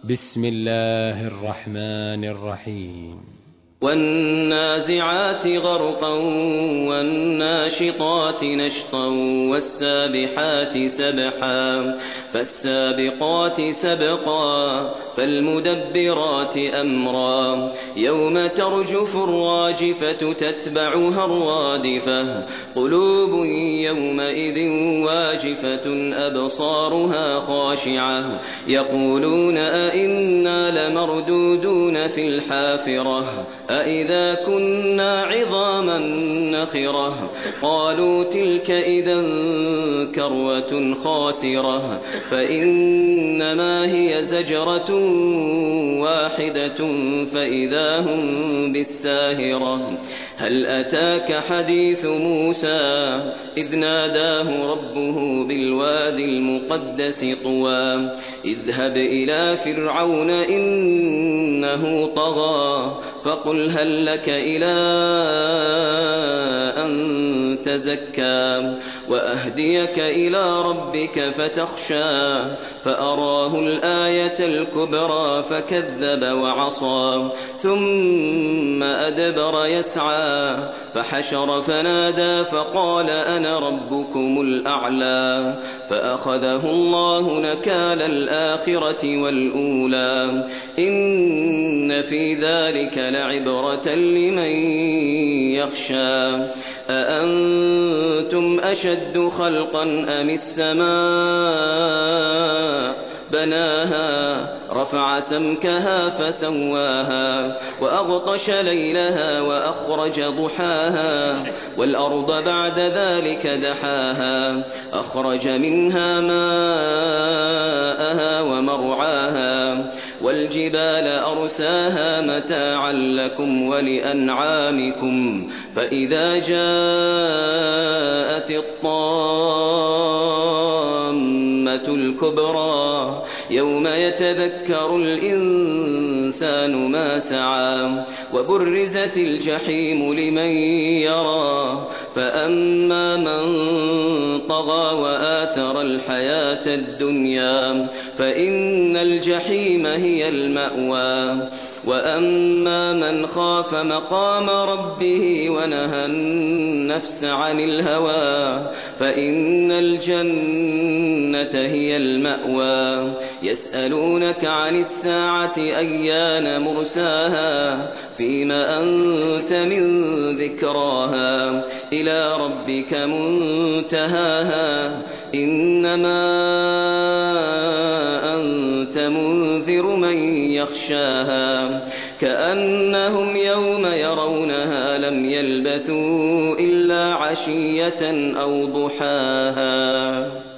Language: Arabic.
بسم الله الرحمن الرحيم. والنازعات غرقا والناشطات نشطا والسابحات سبحا فالسابقات سبقا فالمدبرات أمرا يوم ترجف الراجفة تتبعها الرادفة قلوب يومئذ واجفة أبصارها خاشعة يقولون أئنا لمردودون في الحافرة أئذا كنا عظاما نخرة قالوا تلك إذا كروة خاسرة فإنما هي زجرة واحدة فإذا هم بالساهرة هل أتاك حديث موسى إذ ناداه ربه بالوادي المقدس طوى اذهب إلى فرعون إنه طغى فقل هل لك إلى أن تزكى وأهديك إلى ربك فتخشى فأراه الآية الكبرى فكذب وعصى ثم أدبر يسعى فحشر فنادى فقال أنا ربكم الأعلى فأخذه الله نكال الآخرة والأولى إن في ذلك لعبرة لمن يخشى أأنتم أشد خلقا أم السماء بناها رفع سمكها فسواها وأغطش ليلها وأخرج ضحاها والأرض بعد ذلك دحاها أخرج منها ماءها ومرعاها والجبال أرساها متاعا لكم ولأنعامكم فإذا جاءت الطامة الكبرى يوم يتذكر الإنسان ما سعى وبرزت الجحيم لمن يرى فأما من طغى وآثر الحياة الدنيا فإن الجحيم هي المأوى وأما من خاف مقام ربه ونهى النفس عن الهوى فإن الجنة هي المأوى يسألونك عن الساعة أيان مرساها فيما أنت من ذكراها إلى ربك منتهاها إنما أنت منذر من يخشاها كأنهم يوم يرونها لم يلبثوا إلا عشية أو ضحاها.